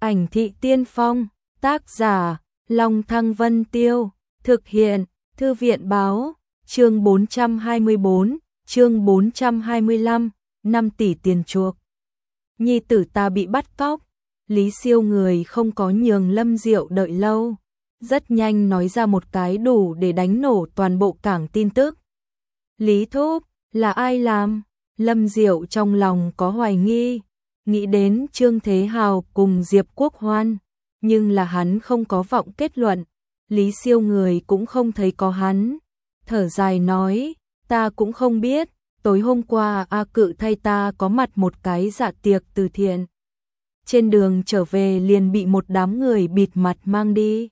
Ảnh thị tiên phong, tác giả, Long Thăng Vân Tiêu, thực hiện, Thư viện báo, chương 424, chương 425, 5 tỷ tiền chuộc. Nhi tử ta bị bắt cóc, Lý Siêu người không có nhường Lâm Diệu đợi lâu, rất nhanh nói ra một cái đủ để đánh nổ toàn bộ cảng tin tức. Lý Thúc, là ai làm? Lâm Diệu trong lòng có hoài nghi, nghĩ đến Trương Thế Hào cùng Diệp Quốc Hoan, nhưng là hắn không có vọng kết luận, Lý Siêu người cũng không thấy có hắn. Thở dài nói, ta cũng không biết, tối hôm qua A Cự thay ta có mặt một cái dạ tiệc từ thiện. Trên đường trở về liền bị một đám người bịt mặt mang đi.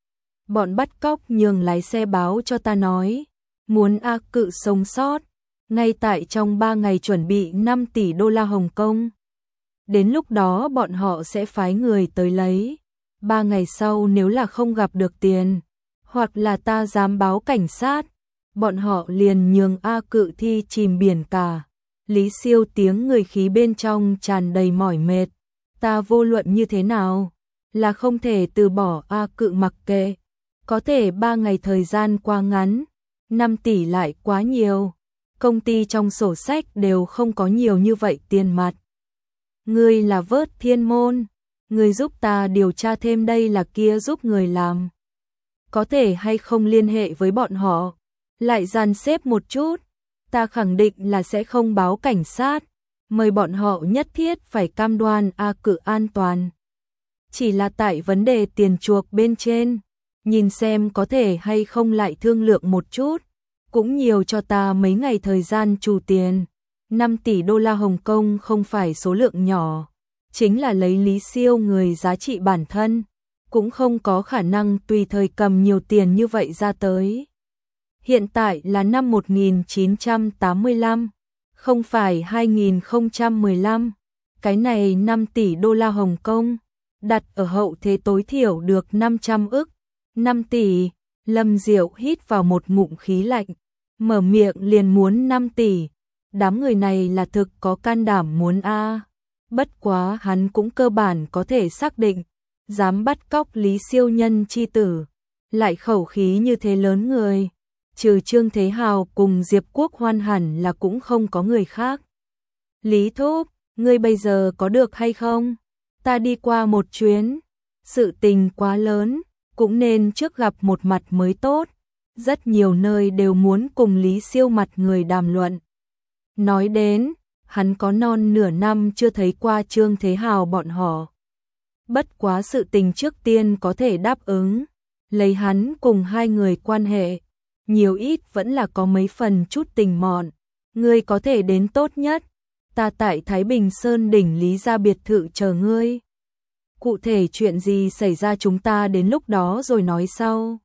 Bọn bắt cóc nhường lái xe báo cho ta nói, muốn A Cự sống sót, ngay tại trong 3 ngày chuẩn bị 5 tỷ đô la Hồng Kông. Đến lúc đó bọn họ sẽ phái người tới lấy. 3 ngày sau nếu là không gặp được tiền, hoặc là ta dám báo cảnh sát, bọn họ liền nhường A Cự thi chìm biển cả. Lý Siêu tiếng người khí bên trong tràn đầy mỏi mệt. Ta vô luận như thế nào, là không thể từ bỏ A Cự mặc kệ. Có thể 3 ngày thời gian quá ngắn, 5 tỷ lại quá nhiều. Công ty trong sổ sách đều không có nhiều như vậy tiền mặt. Ngươi là Vớt Thiên Môn, ngươi giúp ta điều tra thêm đây là kia giúp người làm. Có thể hay không liên hệ với bọn họ, lại dàn xếp một chút, ta khẳng định là sẽ không báo cảnh sát, mời bọn họ nhất thiết phải cam đoan A Cự an toàn. Chỉ là tại vấn đề tiền chuộc bên trên, nhìn xem có thể hay không lại thương lượng một chút, cũng nhiều cho ta mấy ngày thời gian trù tiền. 5 tỷ đô la Hồng Kông không phải số lượng nhỏ, chính là lấy Lý Siêu người giá trị bản thân, cũng không có khả năng tùy thời cầm nhiều tiền như vậy ra tới. Hiện tại là năm 1985, không phải 2015, cái này 5 tỷ đô la Hồng Kông, đặt ở hậu thế tối thiểu được 500 ức, 5 tỷ, Lâm Diệu hít vào một ngụm khí lạnh, mở miệng liền muốn 5 tỷ. Đám người này là thực có can đảm muốn a. Bất quá hắn cũng cơ bản có thể xác định, dám bắt cóc Lý Siêu nhân chi tử, lại khẩu khí như thế lớn người, trừ Trương Thế Hào cùng Diệp Quốc Hoan hẳn là cũng không có người khác. Lý Thúc, ngươi bây giờ có được hay không? Ta đi qua một chuyến, sự tình quá lớn, cũng nên trước gặp một mặt mới tốt, rất nhiều nơi đều muốn cùng Lý Siêu mặt người đàm luận. Nói đến, hắn có non nửa năm chưa thấy qua Trương Thế Hào bọn họ. Bất quá sự tình trước tiên có thể đáp ứng, lấy hắn cùng hai người quan hệ, nhiều ít vẫn là có mấy phần chút tình mọn. Ngươi có thể đến tốt nhất, ta tại Thái Bình Sơn đỉnh Lý gia biệt thự chờ ngươi. Cụ thể chuyện gì xảy ra chúng ta đến lúc đó rồi nói sau.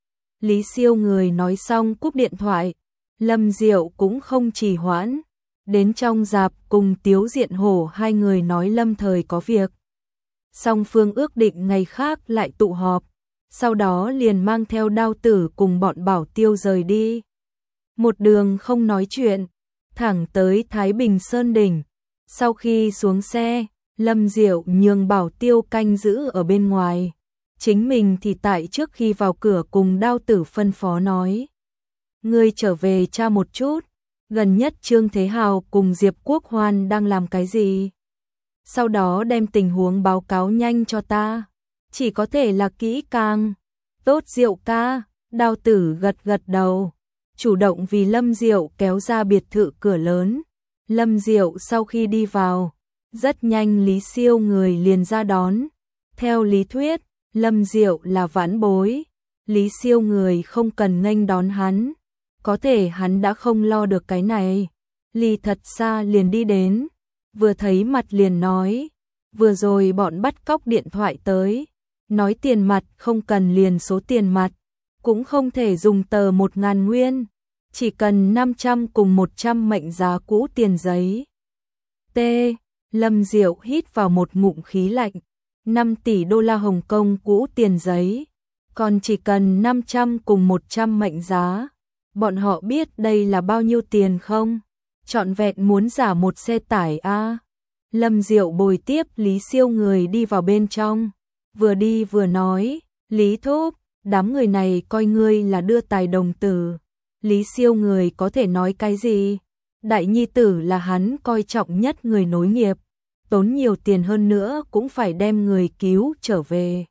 Lý Siêu người nói xong cúp điện thoại. Lâm Diệu cũng không trì hoãn, đến trong rạp cùng Tiếu Diện Hổ hai người nói lâm thời có việc. Song phương ước định ngày khác lại tụ họp, sau đó liền mang theo Đao Tử cùng bọn Bảo Tiêu rời đi. Một đường không nói chuyện, thẳng tới Thái Bình Sơn đỉnh. Sau khi xuống xe, Lâm Diệu nhường Bảo Tiêu canh giữ ở bên ngoài. Chính mình thì tại trước khi vào cửa cùng Đao Tử phân phó nói. Ngươi trở về tra một chút, gần nhất Trương Thế Hào cùng Diệp Quốc Hoan đang làm cái gì? Sau đó đem tình huống báo cáo nhanh cho ta, chỉ có thể là kỹ càng. Tốt Diệu ca, Đao Tử gật gật đầu, chủ động vì Lâm Diệu kéo ra biệt thự cửa lớn. Lâm Diệu sau khi đi vào, rất nhanh Lý Siêu người liền ra đón. Theo lý thuyết, Lâm Diệu là vãn bối, Lý Siêu người không cần nghênh đón hắn. Có thể hắn đã không lo được cái này, ly thật xa liền đi đến, vừa thấy mặt liền nói, vừa rồi bọn bắt cóc điện thoại tới, nói tiền mặt không cần liền số tiền mặt, cũng không thể dùng tờ 1.000 nguyên, chỉ cần 500 cùng 100 mệnh giá cũ tiền giấy. T. Lâm Diệu hít vào một ngụm khí lạnh, 5 tỷ đô la Hồng Kông cũ tiền giấy, còn chỉ cần 500 cùng 100 mệnh giá. Bọn họ biết đây là bao nhiêu tiền không? Trọn vẹn muốn giả một xe tải a. Lâm Diệu bồi tiếp Lý Siêu người đi vào bên trong, vừa đi vừa nói, Lý Thúc, đám người này coi ngươi là đưa tài đồng tử. Lý Siêu người có thể nói cái gì? Đại nhi tử là hắn coi trọng nhất người nối nghiệp, tốn nhiều tiền hơn nữa cũng phải đem người cứu trở về.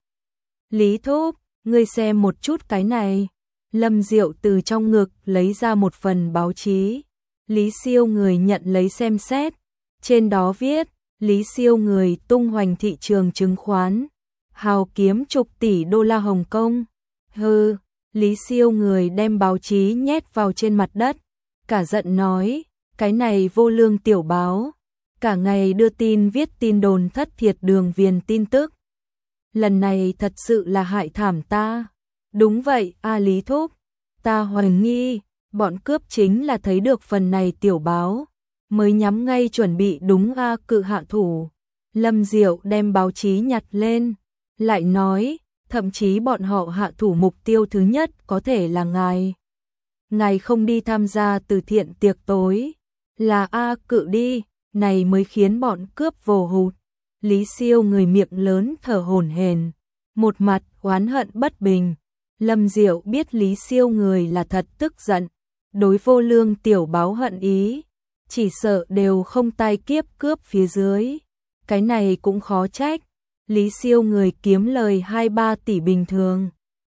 Lý Thúc, ngươi xem một chút cái này. Lâm Diệu từ trong ngực lấy ra một phần báo chí. Lý Siêu người nhận lấy xem xét. Trên đó viết, Lý Siêu người tung hoành thị trường chứng khoán, hào kiếm chục tỷ đô la Hồng Kông. Hừ, Lý Siêu người đem báo chí nhét vào trên mặt đất, cả giận nói, cái này vô lương tiểu báo, cả ngày đưa tin viết tin đồn thất thiệt đường viền tin tức. Lần này thật sự là hại thảm ta. Đúng vậy, Lý Thúc, ta hoài nghi, bọn cướp chính là thấy được phần này tiểu báo, mới nhắm ngay chuẩn bị đúng cự hạ thủ. Lâm Diệu đem báo chí nhặt lên, lại nói, thậm chí bọn họ hạ thủ mục tiêu thứ nhất có thể là ngài. Ngài không đi tham gia từ thiện tiệc tối, là cự đi, này mới khiến bọn cướp vồ hụt. Lý Siêu người miệng lớn thở hổn hển, một mặt oán hận bất bình. Lâm Diệu biết Lý Siêu người là thật tức giận, đối vô lương tiểu báo hận ý, chỉ sợ đều không tai kiếp cướp phía dưới. Cái này cũng khó trách, Lý Siêu người kiếm lời 2-3 tỷ bình thường,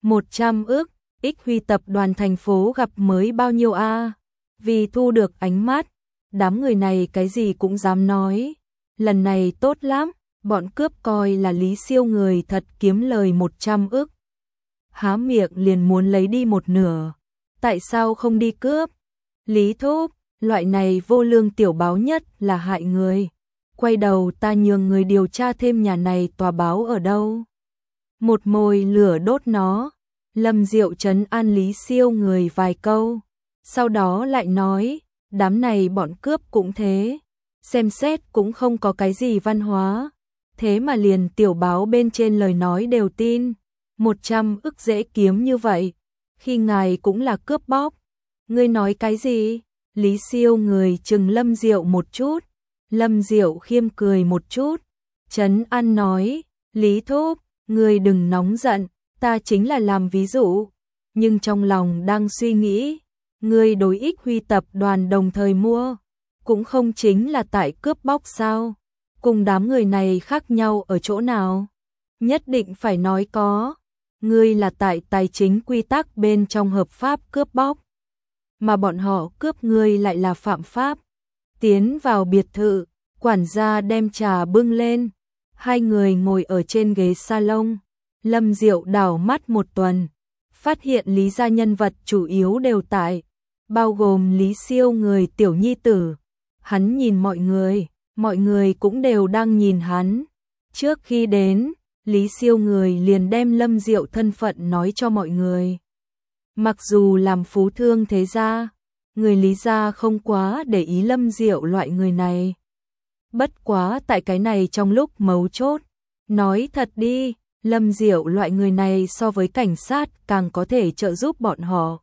100 ức, Ích Huy tập đoàn thành phố gặp mới bao nhiêu vì thu được ánh mắt, đám người này cái gì cũng dám nói. Lần này tốt lắm, bọn cướp coi là Lý Siêu người thật kiếm lời 100 ức. Há miệng liền muốn lấy đi một nửa. Tại sao không đi cướp? Lý Thúc, loại này vô lương tiểu báo nhất là hại người. Quay đầu ta nhường người điều tra thêm nhà này tòa báo ở đâu. Một mồi lửa đốt nó. Lâm Diệu trấn an Lý Siêu người vài câu. Sau đó lại nói, đám này bọn cướp cũng thế. Xem xét cũng không có cái gì văn hóa. Thế mà liền tiểu báo bên trên lời nói đều tin. 100 ức dễ kiếm như vậy. Khi ngài cũng là cướp bóc. Ngươi nói cái gì? Lý Siêu người chừng Lâm Diệu một chút. Lâm Diệu khiêm cười một chút. Trấn an nói, Lý Thúc, ngươi đừng nóng giận, ta chính là làm ví dụ. Nhưng trong lòng đang suy nghĩ, ngươi đối Ích Huy tập đoàn đồng thời mua, cũng không chính là tại cướp bóc sao? Cùng đám người này khác nhau ở chỗ nào? Nhất định phải nói có. Ngươi là tại tài chính quy tắc bên trong hợp pháp cướp bóc, mà bọn họ cướp ngươi lại là phạm pháp. Tiến vào biệt thự, quản gia đem trà bưng lên. Hai người ngồi ở trên ghế salon. Lâm Diệu đảo mắt một tuần, phát hiện Lý gia nhân vật chủ yếu đều tại, bao gồm Lý Siêu người tiểu nhi tử. Hắn nhìn mọi người cũng đều đang nhìn hắn. Trước khi đến, Lý Siêu người liền đem Lâm Diệu thân phận nói cho mọi người. Mặc dù làm phú thương thế gia, người Lý gia không quá để ý Lâm Diệu loại người này. Bất quá tại cái này trong lúc mấu chốt, nói thật đi, Lâm Diệu loại người này so với cảnh sát càng có thể trợ giúp bọn họ.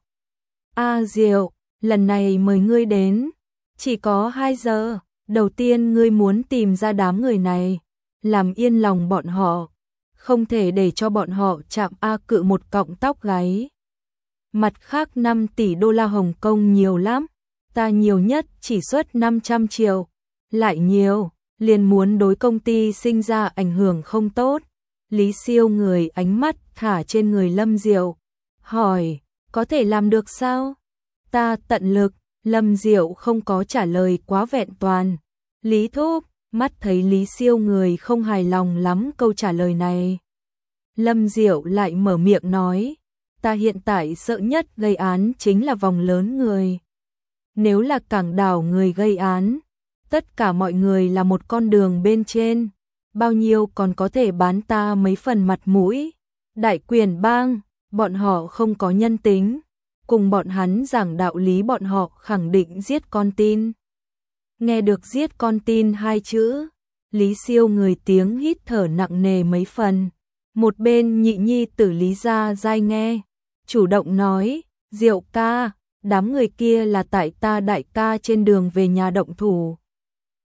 Diệu, lần này mời ngươi đến, chỉ có 2 giờ, đầu tiên ngươi muốn tìm ra đám người này, làm yên lòng bọn họ, không thể để cho bọn họ chạm cự một cọng tóc gáy. Mặt khác 5 tỷ đô la Hồng Kông nhiều lắm, ta nhiều nhất chỉ xuất 500 triệu, lại nhiều, liền muốn đối công ty sinh ra ảnh hưởng không tốt. Lý Siêu người ánh mắt thả trên người Lâm Diệu, hỏi, có thể làm được sao? Ta tận lực. Lâm Diệu không có trả lời quá vẹn toàn. Lý Thúc, mắt thấy Lý Siêu người không hài lòng lắm câu trả lời này. Lâm Diệu lại mở miệng nói, ta hiện tại sợ nhất gây án chính là vòng lớn người. Nếu là cảng đảo người gây án, tất cả mọi người là một con đường bên trên, bao nhiêu còn có thể bán ta mấy phần mặt mũi. Đại quyền bang, bọn họ không có nhân tính, cùng bọn hắn giảng đạo lý bọn họ khẳng định giết con tin. Nghe được giết con tin 2 chữ, Lý Siêu người tiếng hít thở nặng nề mấy phần. Một bên nhị nhi tử Lý gia dai nghe, chủ động nói, Diệu ca, đám người kia là tại ta đại ca trên đường về nhà động thủ.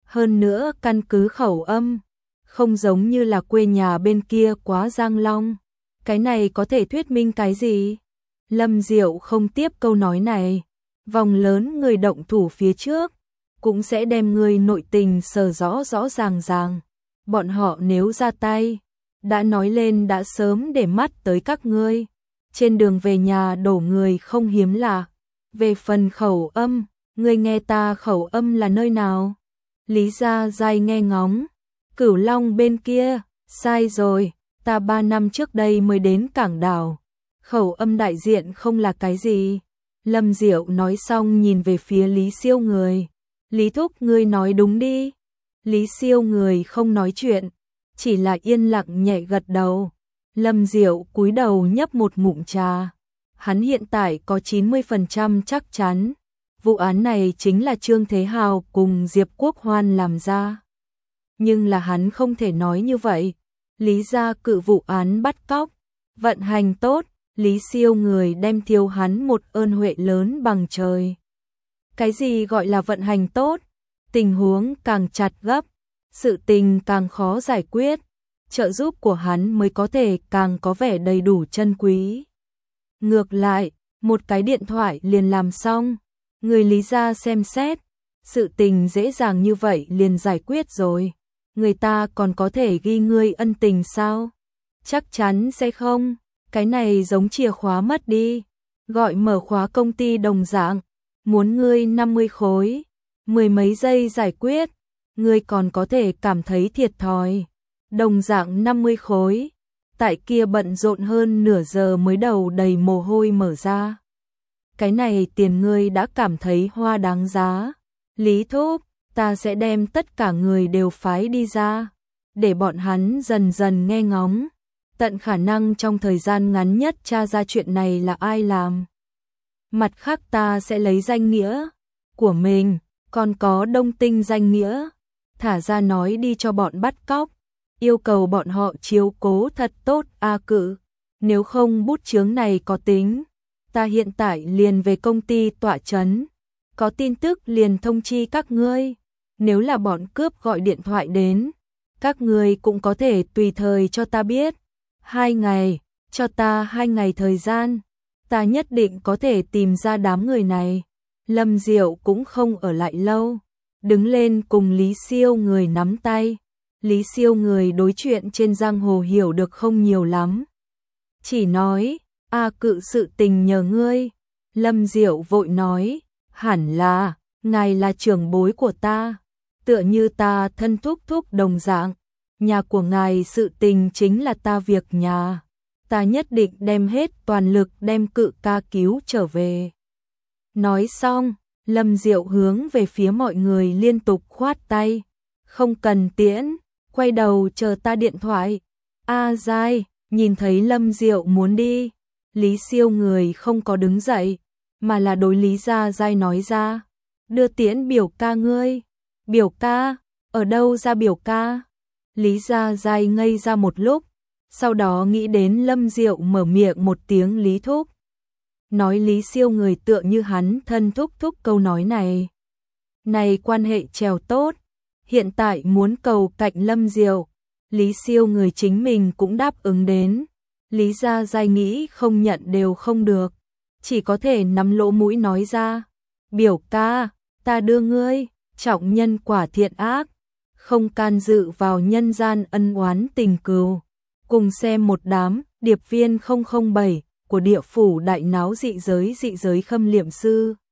Hơn nữa căn cứ khẩu âm, không giống như là quê nhà bên kia quá Giang Long. Cái này có thể thuyết minh cái gì? Lâm Diệu không tiếp câu nói này. Vòng lớn người động thủ phía trước, cũng sẽ đem người nội tình sờ rõ rõ ràng ràng. Bọn họ nếu ra tay, đã nói lên đã sớm để mắt tới các ngươi. Trên đường về nhà đổ người không hiếm lạ. Về phần khẩu âm, ngươi nghe ta khẩu âm là nơi nào? Lý Gia Giai nghe ngóng. Cửu Long bên kia, sai rồi, ta 3 năm trước đây mới đến cảng đảo. Khẩu âm đại diện không là cái gì. Lâm Diệu nói xong nhìn về phía Lý Siêu Người. Lý Thúc ngươi nói đúng đi. Lý Siêu Người không nói chuyện, chỉ là yên lặng nhẹ gật đầu. Lâm Diệu cúi đầu nhấp một ngụm trà. Hắn hiện tại có 90% chắc chắn. Vụ án này chính là Trương Thế Hào cùng Diệp Quốc Hoan làm ra. Nhưng là hắn không thể nói như vậy. Lý gia cự vụ án bắt cóc, vận hành tốt, Lý Siêu Người đem thiếu hắn một ơn huệ lớn bằng trời. Cái gì gọi là vận hành tốt? Tình huống càng chặt gấp, sự tình càng khó giải quyết, trợ giúp của hắn mới có thể càng có vẻ đầy đủ chân quý. Ngược lại, một cái điện thoại liền làm xong, người Lý gia xem xét, sự tình dễ dàng như vậy liền giải quyết rồi. Người ta còn có thể ghi ngươi ân tình sao? Chắc chắn sẽ không, cái này giống chìa khóa mất đi. Gọi mở khóa công ty đồng dạng, muốn ngươi 50 khối, 10 mấy giây giải quyết, ngươi còn có thể cảm thấy thiệt thòi. Đồng dạng 50 khối, tại kia bận rộn hơn nửa giờ mới đầu đầy mồ hôi mở ra. Cái này tiền ngươi đã cảm thấy hoa đáng giá. Lý Thúc, ta sẽ đem tất cả người đều phái đi ra, để bọn hắn dần dần nghe ngóng, tận khả năng trong thời gian ngắn nhất tra ra chuyện này là ai làm. Mặt khác ta sẽ lấy danh nghĩa của mình, còn có Đông Tinh danh nghĩa, thả ra nói đi cho bọn bắt cóc, yêu cầu bọn họ chiếu cố thật tốt a cự, nếu không bút chướng này có tính, ta hiện tại liền về công ty tọa chấn, có tin tức liền thông chi các ngươi. Nếu là bọn cướp gọi điện thoại đến, các người cũng có thể tùy thời cho ta biết. 2 ngày, cho ta 2 ngày thời gian, ta nhất định có thể tìm ra đám người này. Lâm Diệu cũng không ở lại lâu, đứng lên cùng Lý Siêu Người nắm tay. Lý Siêu Người đối chuyện trên giang hồ hiểu được không nhiều lắm. Chỉ nói, cự sự tình nhờ ngươi. Lâm Diệu vội nói, hẳn là, ngài là trưởng bối của ta. Tựa như ta thân thúc thúc đồng dạng, nhà của ngài sự tình chính là ta việc nhà, ta nhất định đem hết toàn lực đem cự ca cứu trở về. Nói xong, Lâm Diệu hướng về phía mọi người liên tục khoát tay, không cần tiễn, quay đầu chờ ta điện thoại. Giai, nhìn thấy Lâm Diệu muốn đi, Lý Siêu Người không có đứng dậy, mà là đối Lý Gia Giai nói ra, đưa tiễn biểu ca ngươi. Biểu ca, ở đâu ra biểu ca? Lý Gia Giai ngây ra một lúc, sau đó nghĩ đến Lâm Diệu mở miệng một tiếng Lý Thúc. Nói Lý Siêu Người tựa như hắn thân thúc thúc câu nói này. Này quan hệ trèo tốt, hiện tại muốn cầu cạnh Lâm Diệu, Lý Siêu Người chính mình cũng đáp ứng đến. Lý Gia Giai nghĩ không nhận đều không được, chỉ có thể nắm lỗ mũi nói ra. Biểu ca, ta đưa ngươi. Trọng nhân quả thiện ác, không can dự vào nhân gian ân oán tình cừu. Cùng xem một đám điệp viên 007 của địa phủ đại náo dị giới khâm liệm sư.